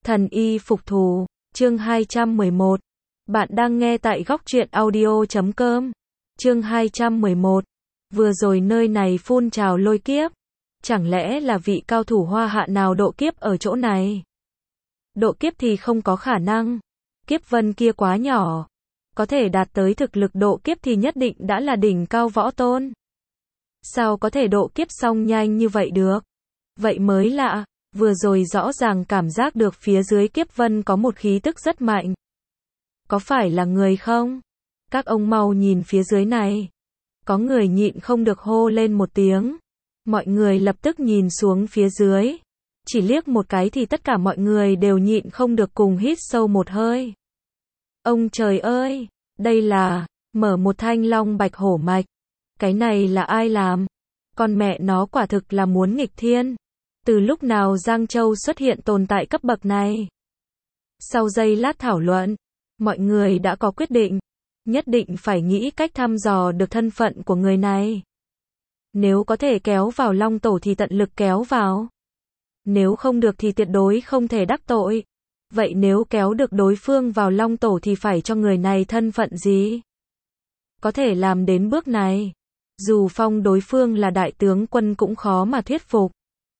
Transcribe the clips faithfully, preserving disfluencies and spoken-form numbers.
Thần y phục thù, chương hai trăm mười một. Bạn đang nghe tại góc truyện audio chấm com. Chương hai trăm mười một. Vừa rồi nơi này phun trào lôi kiếp. Chẳng lẽ là vị cao thủ Hoa Hạ nào độ kiếp ở chỗ này? Độ kiếp thì không có khả năng. Kiếp vân kia quá nhỏ. Có thể đạt tới thực lực độ kiếp thì nhất định đã là đỉnh cao võ tôn. Sao có thể độ kiếp xong nhanh như vậy được? Vậy mới lạ. Vừa rồi rõ ràng cảm giác được phía dưới kiếp vân có một khí tức rất mạnh. Có phải là người không? Các ông mau nhìn phía dưới này. Có người nhịn không được hô lên một tiếng. Mọi người lập tức nhìn xuống phía dưới. Chỉ liếc một cái thì tất cả mọi người đều nhịn không được cùng hít sâu một hơi. Ông trời ơi! Đây là mở một thanh long bạch hổ mạch. Cái này là ai làm? Con mẹ nó quả thực là muốn nghịch thiên. Từ lúc nào Giang Châu xuất hiện tồn tại cấp bậc này? Sau giây lát thảo luận, mọi người đã có quyết định. Nhất định phải nghĩ cách thăm dò được thân phận của người này. Nếu có thể kéo vào Long Tổ thì tận lực kéo vào. Nếu không được thì tuyệt đối không thể đắc tội. Vậy nếu kéo được đối phương vào Long Tổ thì phải cho người này thân phận gì? Có thể làm đến bước này. Dù phong đối phương là đại tướng quân cũng khó mà thuyết phục.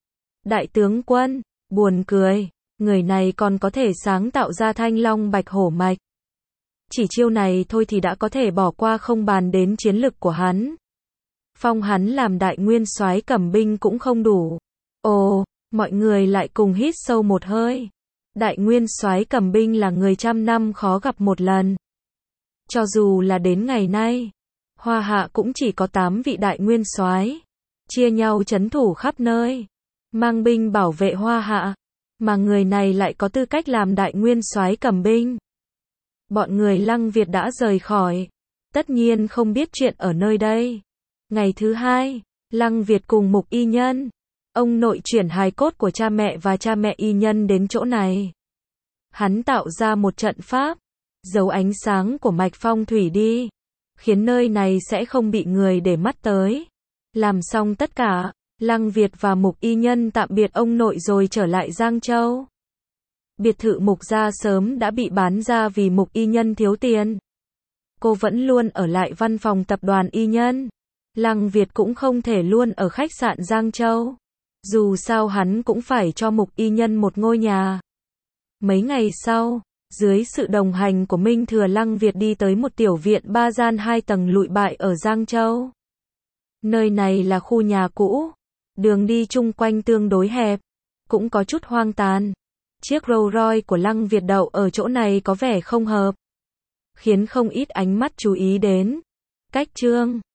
Đại tướng quân, buồn cười, người này còn có thể sáng tạo ra thanh long bạch hổ mạch. Chỉ chiêu này thôi thì đã có thể bỏ qua không bàn đến chiến lực của hắn. Phong hắn làm đại nguyên soái cầm binh cũng không đủ. Ồ, mọi người lại cùng hít sâu một hơi. Đại nguyên soái cầm binh là người trăm năm khó gặp một lần. Cho dù là đến ngày nay, Hoa Hạ cũng chỉ có tám vị đại nguyên soái, chia nhau trấn thủ khắp nơi, mang binh bảo vệ Hoa Hạ, mà người này lại có tư cách làm đại nguyên soái cầm binh. Bọn người Lăng Việt đã rời khỏi, tất nhiên không biết chuyện ở nơi đây. Ngày thứ hai, Lăng Việt cùng Mục Y Nhân, ông nội chuyển hài cốt của cha mẹ và cha mẹ Y Nhân đến chỗ này. Hắn tạo ra một trận pháp, giấu ánh sáng của mạch phong thủy đi, khiến nơi này sẽ không bị người để mắt tới. Làm xong tất cả, Lăng Việt và Mục Y Nhân tạm biệt ông nội rồi trở lại Giang Châu. Biệt thự Mục gia sớm đã bị bán ra vì Mục Y Nhân thiếu tiền. Cô vẫn luôn ở lại văn phòng tập đoàn Y Nhân. Lăng Việt cũng không thể luôn ở khách sạn Giang Châu. Dù sao hắn cũng phải cho Mục Y Nhân một ngôi nhà. Mấy ngày sau, dưới sự đồng hành của Minh Thừa, Lăng Việt đi tới một tiểu viện ba gian hai tầng lụi bại ở Giang Châu. Nơi này là khu nhà cũ. Đường đi chung quanh tương đối hẹp, cũng có chút hoang tàn. Chiếc Rolls Royce của Lăng Việt đậu ở chỗ này có vẻ không hợp, khiến không ít ánh mắt chú ý đến. Cách Trương,